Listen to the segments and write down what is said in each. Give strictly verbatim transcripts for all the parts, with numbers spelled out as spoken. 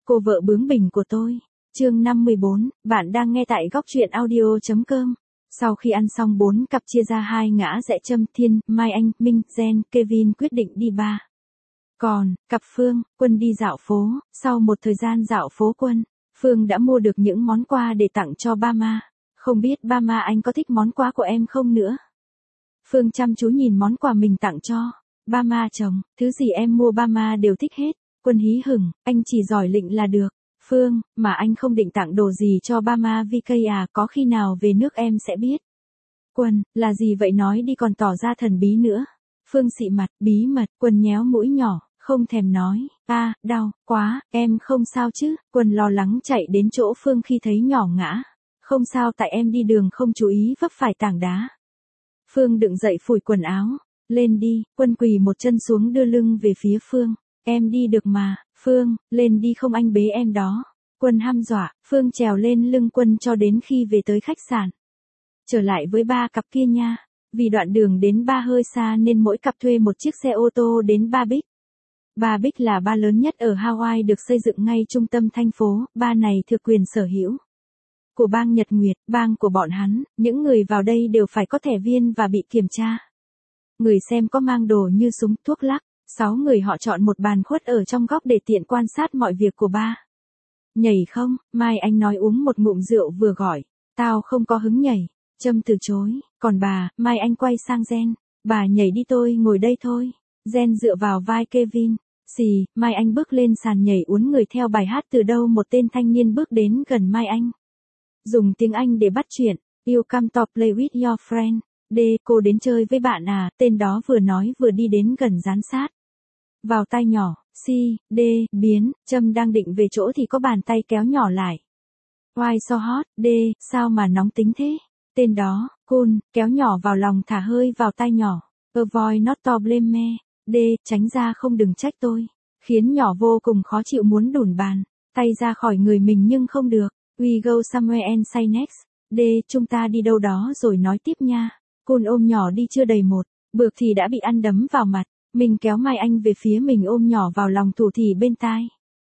cô vợ bướng bỉnh của tôi. Chương năm mươi bốn, bạn đang nghe tại góc truyện audio chấm com. Sau khi ăn xong bốn cặp chia ra hai ngã rẽ Trâm, Thiên, Mai Anh, Minh, Gen, Kevin quyết định đi bar. Còn, cặp Phương, Quân đi dạo phố. Sau một thời gian dạo phố Quân, Phương đã mua được những món quà để tặng cho ba ma. Không biết ba ma anh có thích món quà của em không nữa? Phương chăm chú nhìn món quà mình tặng cho. Ba ma chồng, thứ gì em mua ba ma đều thích hết. Quân hí hửng, anh chỉ giỏi lịnh là được. Phương, mà anh không định tặng đồ gì cho ba ma vê ca à, có khi nào về nước em sẽ biết. Quân, là gì vậy nói đi còn tỏ ra thần bí nữa. Phương xị mặt, bí mật. Quân nhéo mũi nhỏ, không thèm nói. A, à, đau, quá, em không sao chứ. Quân lo lắng chạy đến chỗ Phương khi thấy nhỏ ngã. Không sao tại em đi đường không chú ý vấp phải tảng đá. Phương đựng dậy phủi quần áo. Lên đi. Quân quỳ một chân xuống đưa lưng về phía Phương. Em đi được mà. Phương, lên đi không anh bế em đó. Quân hăm dọa. Phương trèo lên lưng Quân cho đến khi về tới khách sạn. Trở lại với ba cặp kia nha. Vì đoạn đường đến ba hơi xa nên mỗi cặp thuê một chiếc xe ô tô đến Ba Bích. Ba Bích là ba lớn nhất ở Hawaii, được xây dựng ngay trung tâm thành phố. Ba này thuộc quyền sở hữu của bang Nhật Nguyệt, bang của bọn hắn. Những người vào đây đều phải có thẻ viên và bị kiểm tra. Người xem có mang đồ như súng, thuốc lắc. Sáu người họ chọn một bàn khuất ở trong góc để tiện quan sát mọi việc của ba. Nhảy không? Mai Anh nói uống một ngụm rượu vừa gọi. Tao không có hứng nhảy. Trâm từ chối. Còn bà, Mai Anh quay sang Gen. Bà nhảy đi, tôi ngồi đây thôi. Gen dựa vào vai Kevin. Xì, Mai Anh bước lên sàn nhảy uốn người theo bài hát. Từ đâu một tên thanh niên bước đến gần Mai Anh. Dùng tiếng Anh để bắt chuyện. You come to play with your friend. D, cô đến chơi với bạn à? Tên đó vừa nói vừa đi đến gần dán sát vào tai nhỏ. C, D, biến. Trâm đang định về chỗ thì có bàn tay kéo nhỏ lại. Why so hot? D, sao mà nóng tính thế? Tên đó, cool, kéo nhỏ vào lòng thả hơi vào tai nhỏ. Avoid not to blame me. D, tránh ra không đừng trách tôi. Khiến nhỏ vô cùng khó chịu muốn đùn bàn tay ra khỏi người mình nhưng không được. We go somewhere and say next. D, chúng ta đi đâu đó rồi nói tiếp nha. Cool ôm nhỏ đi chưa đầy một bước thì đã bị ăn đấm vào mặt. Mình kéo Mai Anh về phía mình ôm nhỏ vào lòng thủ thỉ bên tai.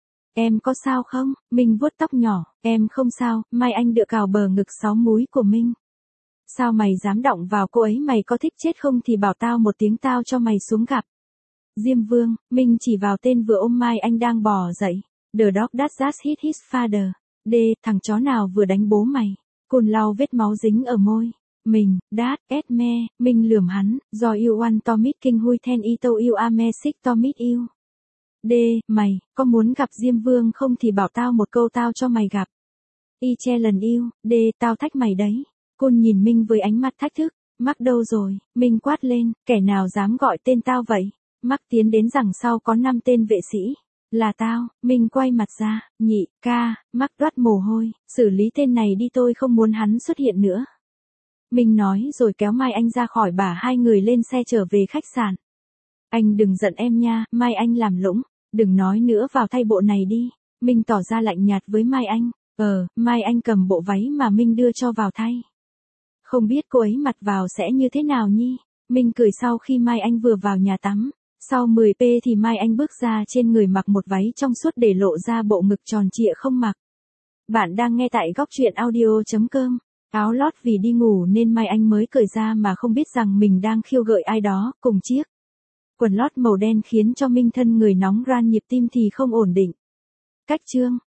Em có sao không? Mình vuốt tóc nhỏ. Em không sao. Mai Anh dựa cào bờ ngực sáu múi của mình. Sao mày dám động vào cô ấy? Mày có thích chết không thì bảo tao một tiếng, tao cho mày xuống gặp Diêm Vương. Mình chỉ vào tên vừa ôm Mai Anh đang bò dậy. The dog that just hit his father. D, thằng chó nào vừa đánh bố mày? Cồn lau vết máu dính ở môi. Mình, Dad, Esme, mình lườm hắn, do you want to meet King Hui Ten Ito you are me sick to meet you. D, mày, có muốn gặp Diêm Vương không thì bảo tao một câu, tao cho mày gặp. Y che lần yêu. D, tao thách mày đấy. Côn nhìn Minh với ánh mặt thách thức. Mắc đâu rồi? Minh quát lên, kẻ nào dám gọi tên tao vậy? Mắc tiến đến rằng sau có năm tên vệ sĩ. Là tao. Minh quay mặt ra. Nhị, ca. Mắc toát mồ hôi. Xử lý tên này đi, tôi không muốn hắn xuất hiện nữa. Minh nói rồi kéo Mai Anh ra khỏi bả, hai người lên xe trở về khách sạn. Anh đừng giận em nha. Mai Anh làm lũng. Đừng nói nữa, vào thay bộ này đi. Minh tỏ ra lạnh nhạt với Mai Anh. Ờ, Mai Anh cầm bộ váy mà Minh đưa cho vào thay. Không biết cô ấy mặc vào sẽ như thế nào nhi. Minh cười sau khi Mai Anh vừa vào nhà tắm. Sau mười phút thì Mai Anh bước ra, trên người mặc một váy trong suốt để lộ ra bộ ngực tròn trịa không mặc. Bạn đang nghe tại góc truyện audio chấm com. Áo lót vì đi ngủ nên Mai Anh mới cởi ra mà không biết rằng mình đang khiêu gợi ai đó, cùng chiếc quần lót màu đen khiến cho Minh thân người nóng ran, nhịp tim thì không ổn định. Cách chương